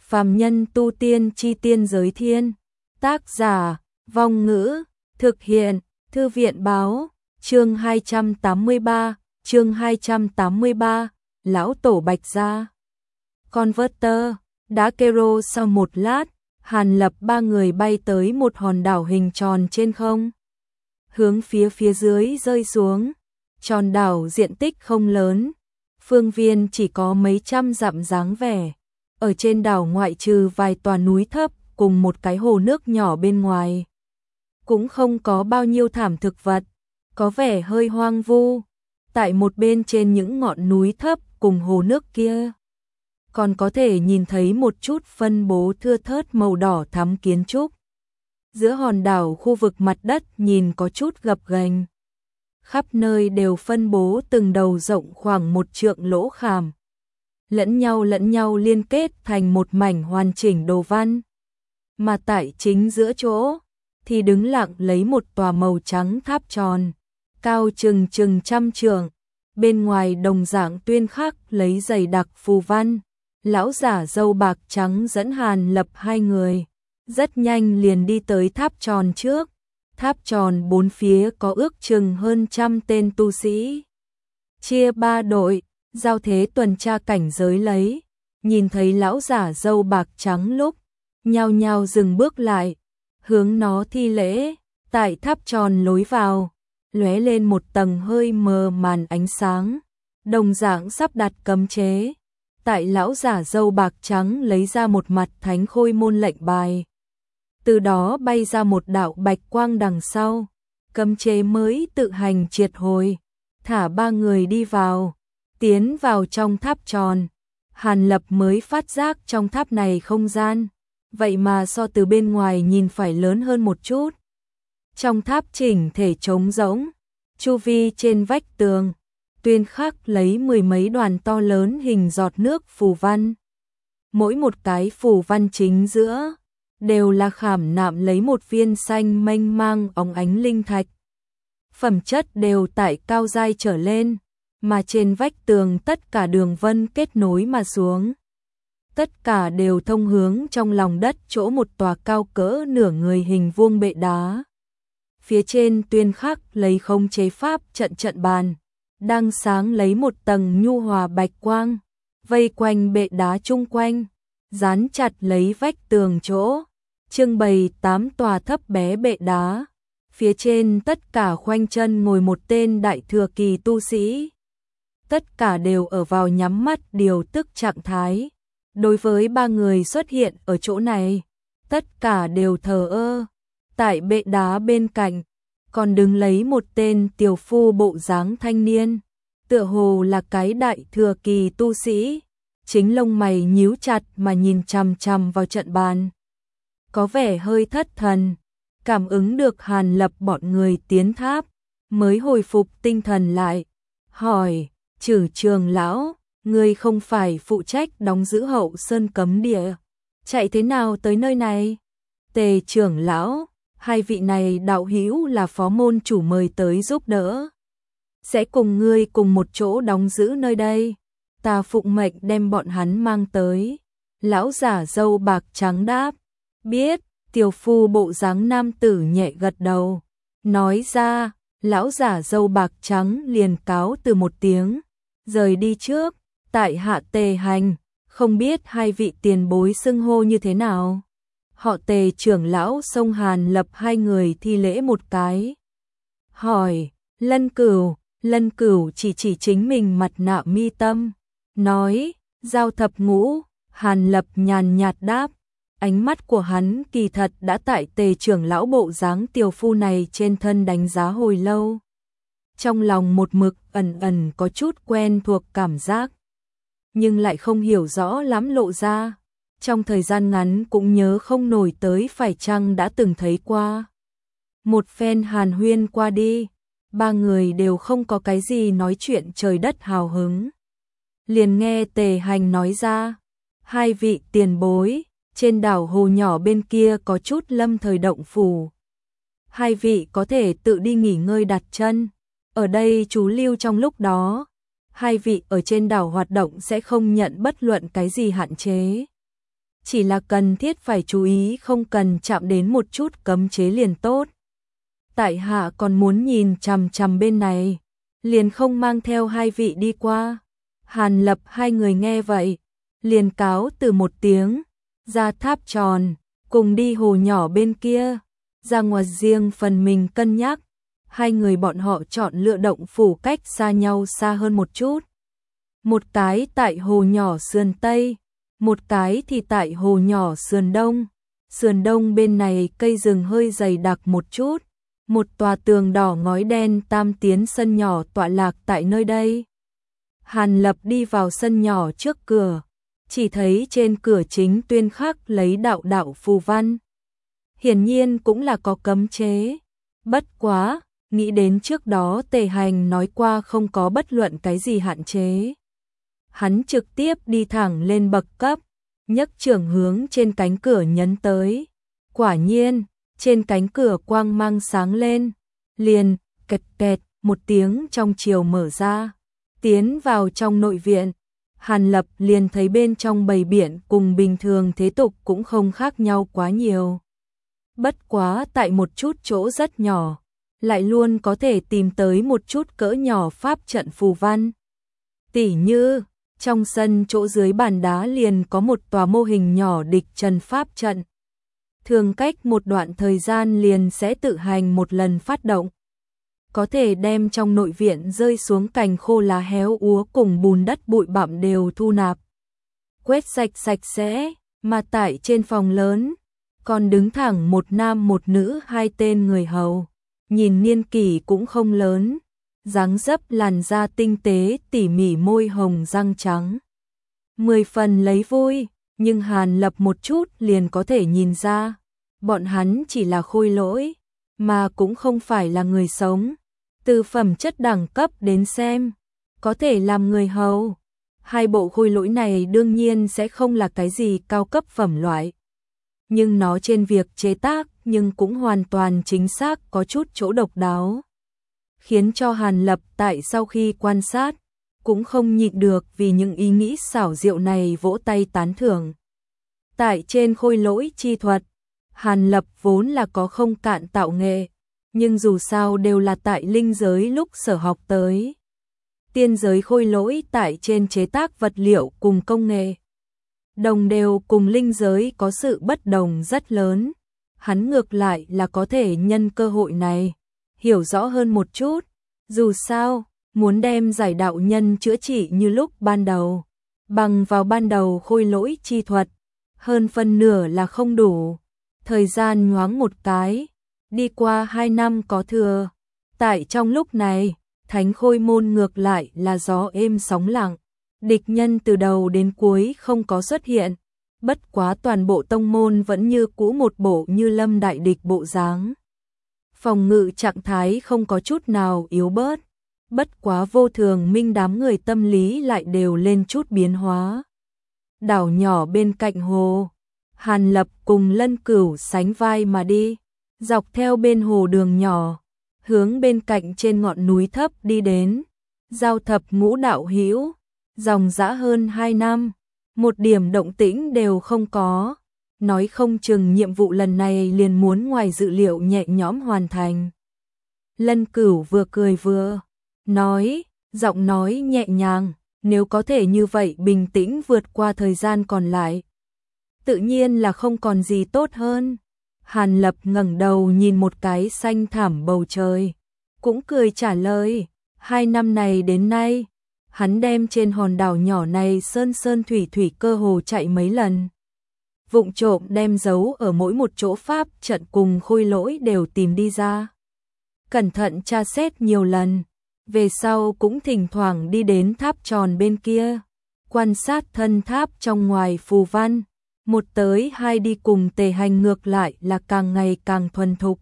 Phàm nhân tu tiên chi tiên giới thiên. Tác giả, Vong Ngữ, thực hiện, Thư viện báo, chương 283, Lão Tổ Bạch Gia. Converter, đã kêu sau một lát, Hàn Lập ba người bay tới một hòn đảo hình tròn trên không. Hướng phía dưới rơi xuống, tròn đảo diện tích không lớn, phương viên chỉ có mấy trăm dặm dáng vẻ. Ở trên đảo ngoại trừ vài tòa núi thấp cùng một cái hồ nước nhỏ bên ngoài, cũng không có bao nhiêu thảm thực vật, có vẻ hơi hoang vu. Tại một bên trên những ngọn núi thấp cùng hồ nước kia, còn có thể nhìn thấy một chút phân bố thưa thớt màu đỏ thắm kiến trúc. Giữa hòn đảo khu vực mặt đất nhìn có chút gập ghềnh, khắp nơi đều phân bố từng đầu rộng khoảng 1 trượng lỗ khảm, lẫn nhau liên kết thành một mảnh hoàn chỉnh đồ văn. Mà tại chính giữa chỗ thì đứng lặng lấy một tòa màu trắng tháp tròn, cao chừng trăm trượng, bên ngoài đồng dạng tuyên khắc lấy dày đặc phù văn. Lão giả râu bạc trắng dẫn Hàn Lập hai người, rất nhanh liền đi tới tháp tròn trước. Tháp tròn bốn phía có ước chừng hơn 100 tên tu sĩ, chia 3 đội, giao thế tuần tra cảnh giới lấy. Nhìn thấy lão giả râu bạc trắng lúc, nhao nhao dừng bước lại, hướng nó thi lễ. Tại tháp tròn lối vào, lóe lên một tầng hơi mờ màn ánh sáng, đồng dạng sắp đặt cấm chế. Tại lão giả râu bạc trắng lấy ra một mặt thánh khôi môn lệnh bài, từ đó bay ra một đạo bạch quang đằng sau, cấm chế mới tự hành triệt hồi, thả 3 người đi vào. Tiến vào trong tháp tròn, Hàn Lập mới phát giác trong tháp này không gian, vậy mà so từ bên ngoài nhìn phải lớn hơn một chút. Trong tháp chỉnh thể trống rỗng, chu vi trên vách tường tuyên khắc lấy 10 mấy đoàn to lớn hình giọt nước phù văn. Mỗi một cái phù văn chính giữa đều là khảm nạm lấy một viên xanh mênh mang óng ánh linh thạch. Phẩm chất đều tại cao giai trở lên, mà trên vách tường tất cả đường vân kết nối mà xuống. Tất cả đều thông hướng trong lòng đất chỗ một tòa cao cỡ nửa người hình vuông bệ đá. Phía trên tuyên khắc lấy không chế pháp trận bàn, đang sáng lấy một tầng nhu hòa bạch quang, vây quanh bệ đá chung quanh, dán chặt lấy vách tường chỗ, trưng bày 8 tòa thấp bé bệ đá. Phía trên tất cả khoanh chân ngồi một tên đại thừa kỳ tu sĩ. Tất cả đều ở vào nhắm mắt điều tức trạng thái. Đối với 3 người xuất hiện ở chỗ này, tất cả đều thờ ơ. Tại bệ đá bên cạnh, còn đứng lấy một tên tiểu phu bộ dáng thanh niên, tựa hồ là cái đại thừa kỳ tu sĩ, chính lông mày nhíu chặt mà nhìn chằm chằm vào trận bàn, có vẻ hơi thất thần. Cảm ứng được Hàn Lập bọn người tiến tháp, mới hồi phục tinh thần lại, hỏi: Trử Trường lão, ngươi không phải phụ trách đóng giữ Hậu Sơn cấm địa, chạy thế nào tới nơi này? Tề trưởng lão, hai vị này đạo hữu là phó môn chủ mời tới giúp đỡ, sẽ cùng ngươi cùng một chỗ đóng giữ nơi đây, ta phụng mệnh đem bọn hắn mang tới. Lão giả râu bạc trắng đáp. Biết. Tiểu phu bộ dáng nam tử nhẹ gật đầu, nói ra. Lão giả râu bạc trắng liền cáo từ một tiếng, rời đi trước. Tại hạ Tề Hành, không biết hai vị tiền bối xưng hô như thế nào? Họ Tề trưởng lão xông Hàn Lập hai người thi lễ một cái, hỏi: Lân Cửu chỉ chính mình mặt nạ mi tâm, nói: Giao thập ngũ. Hàn Lập nhàn nhạt đáp. Ánh mắt của hắn kỳ thật đã tại Tề trưởng lão bộ dáng tiểu phu này trên thân đánh giá hồi lâu. Trong lòng một mực ẩn có chút quen thuộc cảm giác, nhưng lại không hiểu rõ lắm lộ ra. Trong thời gian ngắn cũng nhớ không nổi tới phải chăng đã từng thấy qua. Một phen hàn huyên qua đi, 3 người đều không có cái gì nói chuyện trời đất hào hứng. Liền nghe Tề Hành nói ra: hai vị tiền bối, trên đảo hồ nhỏ bên kia có chút lâm thời động phủ, hai vị có thể tự đi nghỉ ngơi đặt chân, ở đây trú lưu trong lúc đó. Hai vị ở trên đảo hoạt động sẽ không nhận bất luận cái gì hạn chế. chỉ là cần thiết phải chú ý không cần chạm đến một chút cấm chế liền tốt. Tại hạ còn muốn nhìn chằm chằm bên này, liền không mang theo hai vị đi qua. Hàn Lập hai người nghe vậy, liền cáo từ một tiếng, ra tháp tròn, cùng đi hồ nhỏ bên kia, ra ngoài riêng phần mình cân nhắc. Hai người bọn họ chọn lựa động phủ cách xa nhau xa hơn một chút. Một cái tại hồ nhỏ sườn Tây, một cái thì tại hồ nhỏ sườn Đông. Sườn Đông bên này cây rừng hơi dày đặc một chút, một tòa tường đỏ ngói đen tam tiến sân nhỏ tọa lạc tại nơi đây. Hàn Lập đi vào sân nhỏ trước cửa, chỉ thấy trên cửa chính tuyên khắc lấy đạo đạo phù văn. Hiển nhiên cũng là có cấm chế. Bất quá, nghĩ đến trước đó Tề Hành nói qua không có bất luận cái gì hạn chế. Hắn trực tiếp đi thẳng lên bậc cấp, nhấc trưởng hướng trên cánh cửa nhấn tới. Quả nhiên, trên cánh cửa quang mang sáng lên, liền kẹt kẹt một tiếng trong chiều mở ra. Tiến vào trong nội viện, Hàn Lập liền thấy bên trong bầy biển cùng bình thường thế tục cũng không khác nhau quá nhiều. Bất quá tại một chút chỗ rất nhỏ, lại luôn có thể tìm tới một chút cỡ nhỏ pháp trận phù văn. Tỉ như, trong sân chỗ dưới bàn đá liền có một tòa mô hình nhỏ địch trần pháp trận. Thường cách một đoạn thời gian liền sẽ tự hành một lần phát động. Có thể đem trong nội viện rơi xuống cành khô lá héo úa cùng bùn đất bụi bặm đều thu nạp. Quét sạch sạch sẽ, mà tại trên phòng lớn, còn đứng thẳng một nam một nữ hai tên người hầu. Nhìn niên kỷ cũng không lớn, dáng dấp làn da tinh tế tỉ mỉ môi hồng răng trắng. 10 phần lấy vui, nhưng Hàn Lập một chút liền có thể nhìn ra, bọn hắn chỉ là khôi lỗi, mà cũng không phải là người sống. Từ phẩm chất đẳng cấp đến xem, có thể làm người hầu. Hai bộ khôi lỗi này đương nhiên sẽ không là cái gì cao cấp phẩm loại. Nhưng nó trên việc chế tác nhưng cũng hoàn toàn chính xác có chút chỗ độc đáo. Khiến cho Hàn Lập tại sau khi quan sát, cũng không nhịn được vì những ý nghĩ xảo diệu này vỗ tay tán thưởng. Tại trên khôi lỗi chi thuật, Hàn Lập vốn là có không cạn tạo nghệ, nhưng dù sao đều là tại linh giới lúc sở học tới. Tiên giới khôi lỗi tại trên chế tác vật liệu cùng công nghệ đồng đều cùng linh giới có sự bất đồng rất lớn. Hắn ngược lại là có thể nhân cơ hội này hiểu rõ hơn một chút. Dù sao, muốn đem giải đạo nhân chữa trị như lúc ban đầu, bằng vào ban đầu khôi lỗi chi thuật, hơn phân nửa là không đủ. Thời gian nhoáng một cái, đi qua 2 năm có thừa. Tại trong lúc này, Thánh Khôi môn ngược lại là gió êm sóng lặng. Địch nhân từ đầu đến cuối không có xuất hiện. Bất quá toàn bộ tông môn vẫn như cũ một bộ như lâm đại địch bộ dáng. Phòng ngự trạng thái không có chút nào yếu bớt. Bất quá vô thường minh đám người tâm lý lại đều lên chút biến hóa. Đảo nhỏ bên cạnh hồ, Hàn Lập cùng Lân Cửu sánh vai mà đi, dọc theo bên hồ đường nhỏ, hướng bên cạnh trên ngọn núi thấp đi đến. Giao thập ngũ đạo hữu, dòng dã hơn 2 năm, một điểm động tĩnh đều không có. Nói không chừng nhiệm vụ lần này liền muốn ngoài dự liệu nhẹ nhõm hoàn thành. Lân Cửu vừa cười vừa nói, giọng nói nhẹ nhàng, nếu có thể như vậy bình tĩnh vượt qua thời gian còn lại, tự nhiên là không còn gì tốt hơn. Hàn Lập ngẩng đầu nhìn một cái xanh thẳm bầu trời, cũng cười trả lời, 2 năm này đến nay, hắn đem trên hòn đảo nhỏ này sơn sơn thủy thủy cơ hồ chạy mấy lần. Vụng trộm đem giấu ở mỗi một chỗ pháp trận cùng khôi lỗi đều tìm đi ra. Cẩn thận tra xét nhiều lần, về sau cũng thỉnh thoảng đi đến tháp tròn bên kia, quan sát thân tháp trong ngoài phù văn. Một tới hai đi cùng Tề Hành ngược lại là càng ngày càng thuần thục.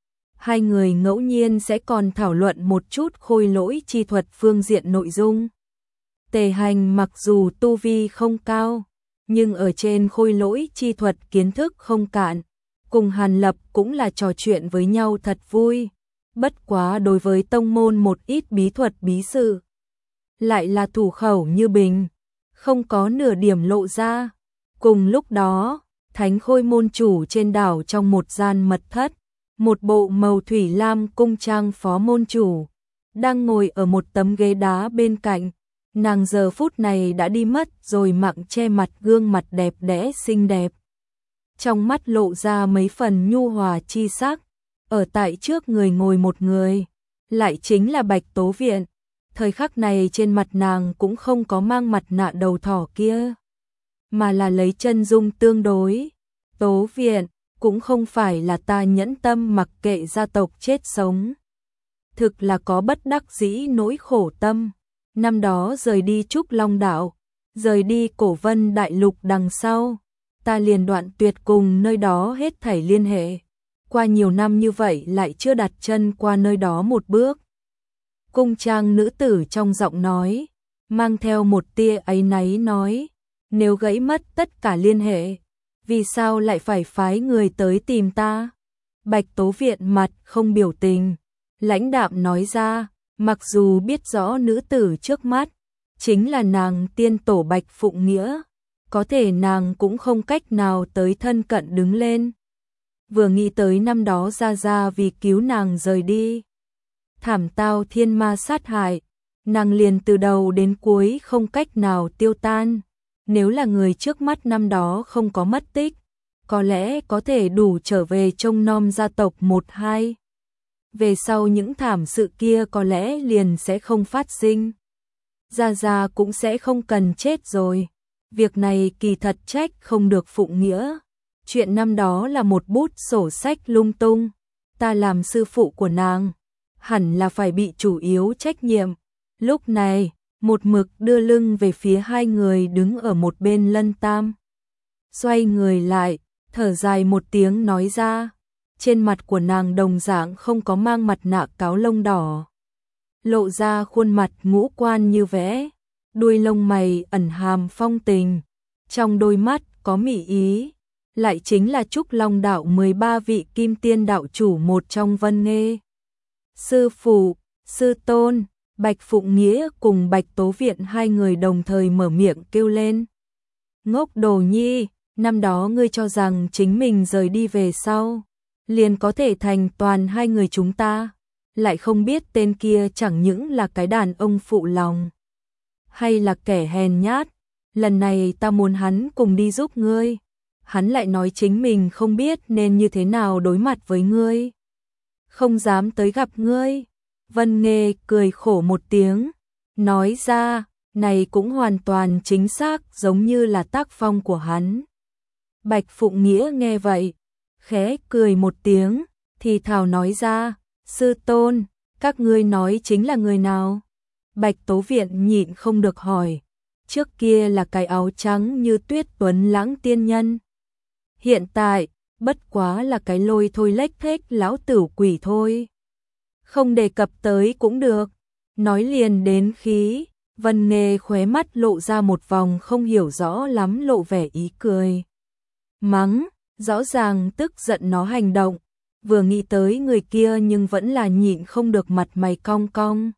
Hai người ngẫu nhiên sẽ còn thảo luận một chút khôi lỗi chi thuật phương diện nội dung. Tề Hành mặc dù tu vi không cao, nhưng ở trên khôi lỗi chi thuật kiến thức không cạn, cùng Hàn Lập cũng là trò chuyện với nhau thật vui. Bất quá đối với tông môn một ít bí thuật bí sự, lại là thủ khẩu như bình, không có nửa điểm lộ ra. Cùng lúc đó, Thánh Khôi môn chủ trên đảo trong một gian mật thất, một bộ màu thủy lam cung trang phó môn chủ, đang ngồi ở một tấm ghế đá bên cạnh. Nàng giờ phút này đã đi mất rồi, mặng che mặt, gương mặt đẹp đẽ xinh đẹp. Trong mắt lộ ra mấy phần nhu hòa chi sắc, ở tại trước người ngồi một người, lại chính là Bạch Tố Viện. Thời khắc này trên mặt nàng cũng không có mang mặt nạ đầu thỏ kia, mà là lấy chân dung tương đối. Tố Viện, cũng không phải là ta nhẫn tâm mặc kệ gia tộc chết sống. Thực là có bất đắc dĩ nỗi khổ tâm. Năm đó rời đi Trúc Long Đảo, rời đi Cổ Vân Đại Lục đằng sau, ta liền đoạn tuyệt cùng nơi đó hết thảy liên hệ. Qua nhiều năm như vậy lại chưa đặt chân qua nơi đó một bước. Cung trang nữ tử trong giọng nói, mang theo một tia áy náy nói, nếu gãy mất tất cả liên hệ, vì sao lại phải phái người tới tìm ta? Bạch Tố Viện mặt không biểu tình, lãnh đạm nói ra, mặc dù biết rõ nữ tử trước mắt chính là nàng tiên tổ Bạch Phụng Nghĩa, có thể nàng cũng không cách nào tới thân cận đứng lên. Vừa nghĩ tới năm đó Gia Gia vì cứu nàng rời đi, thảm tao thiên ma sát hại, nàng liền từ đầu đến cuối không cách nào tiêu tan. Nếu là người trước mắt năm đó không có mất tích, có lẽ có thể đủ trở về trông nom gia tộc một hai. Về sau những thảm sự kia có lẽ liền sẽ không phát sinh. Gia Gia cũng sẽ không cần chết rồi. Việc này kỳ thật trách không được Phụng Nghĩa. Chuyện năm đó là một bút sổ sách lung tung. Ta làm sư phụ của nàng, hẳn là phải bị chủ yếu trách nhiệm. Lúc này, một mực đưa lưng về phía hai người đứng ở một bên Lân Tam. Xoay người lại, thở dài một tiếng nói ra. Trên mặt của nàng đồng dạng không có mang mặt nạ cáo lông đỏ, lộ ra khuôn mặt ngũ quan như vẽ, đuôi lông mày ẩn hàm phong tình, trong đôi mắt có mị ý, lại chính là Trúc Long Đạo 13 vị kim tiên đạo chủ một trong Vân Nghê. Sư phụ, sư tôn, Bạch Phụng Nghĩa cùng Bạch Tố Viện hai người đồng thời mở miệng kêu lên. Ngốc đồ nhi, năm đó ngươi cho rằng chính mình rời đi về sau liền có thể thành toàn hai người chúng ta, lại không biết tên kia chẳng những là cái đàn ông phụ lòng, hay là kẻ hèn nhát. Lần này ta muốn hắn cùng đi giúp ngươi, hắn lại nói chính mình không biết nên như thế nào đối mặt với ngươi, không dám tới gặp ngươi. Vân Nghê cười khổ một tiếng, nói ra, này cũng hoàn toàn chính xác giống như là tác phong của hắn. Bạch Phụng Nghĩa nghe vậy, khẽ cười một tiếng, thì thào nói ra, sư tôn, các ngươi nói chính là người nào? Bạch Tố Viện nhịn không được hỏi, trước kia là cái áo trắng như tuyết tuấn lãng tiên nhân, hiện tại, bất quá là cái lôi thôi lếch thếch lão tử quỷ thôi. Không đề cập tới cũng được, nói liền đến khí. Vân Nghê khóe mắt lộ ra một vòng không hiểu rõ lắm lộ vẻ ý cười. Mắng, rõ ràng tức giận nó hành động, vừa nghĩ tới người kia nhưng vẫn là nhịn không được mặt mày cong cong.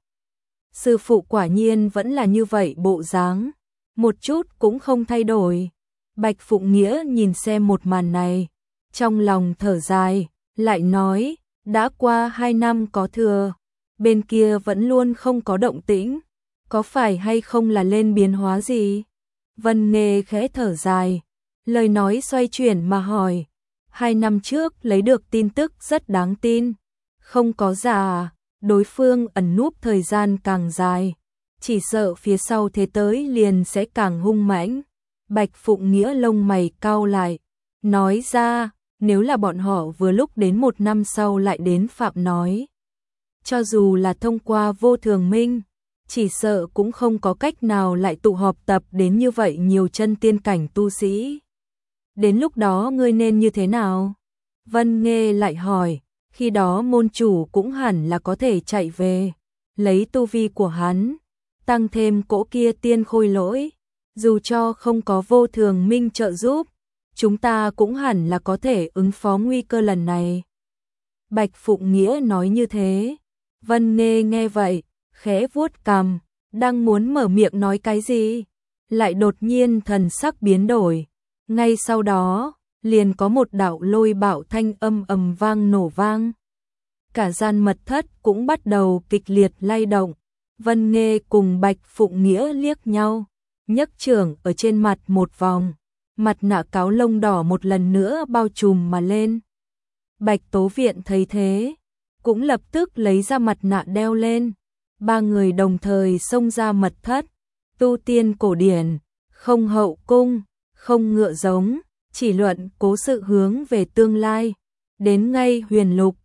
Sư phụ quả nhiên vẫn là như vậy bộ dáng, một chút cũng không thay đổi. Bạch Phụng Nghĩa nhìn xem một màn này, trong lòng thở dài, lại nói, đã qua 2 năm có thừa, bên kia vẫn luôn không có động tĩnh, có phải hay không là lên biến hóa gì? Vân Nghê khẽ thở dài, lời nói xoay chuyển mà hỏi, 2 năm trước lấy được tin tức rất đáng tin, không có giả, đối phương ẩn núp thời gian càng dài, chỉ sợ phía sau thế tới liền sẽ càng hung mãnh. Bạch Phụng Nghĩa lông mày cau lại, nói ra, nếu là bọn họ vừa lúc đến 1 năm sau lại đến Phạm nói, cho dù là thông qua vô thường minh, chỉ sợ cũng không có cách nào lại tụ họp tập đến như vậy nhiều chân tiên cảnh tu sĩ. Đến lúc đó ngươi nên như thế nào? Vân Nghê lại hỏi, khi đó môn chủ cũng hẳn là có thể chạy về, lấy tu vi của hắn, tăng thêm cỗ kia tiên khôi lỗi, dù cho không có vô thường minh trợ giúp, chúng ta cũng hẳn là có thể ứng phó nguy cơ lần này. Bạch Phụng Nghĩa nói như thế, Vân Nghê nghe vậy, khẽ vuốt cằm, đang muốn mở miệng nói cái gì, lại đột nhiên thần sắc biến đổi, Ngay sau đó, liền có một đạo lôi bạo thanh âm ầm vang nổ vang. Cả gian mật thất cũng bắt đầu kịch liệt lay động. Vân Nghê cùng Bạch Phụng Nghĩa liếc nhau, nhấc trưởng ở trên mặt một vòng, mặt nạ cáo lông đỏ một lần nữa bao trùm mà lên. Bạch Tố Viện thấy thế, cũng lập tức lấy ra mặt nạ đeo lên. Ba người đồng thời xông ra mật thất. Tu tiên cổ điển, không hậu cung, không ngựa giống, chỉ luận cố sự hướng về tương lai. Đến ngay Huyền Lục,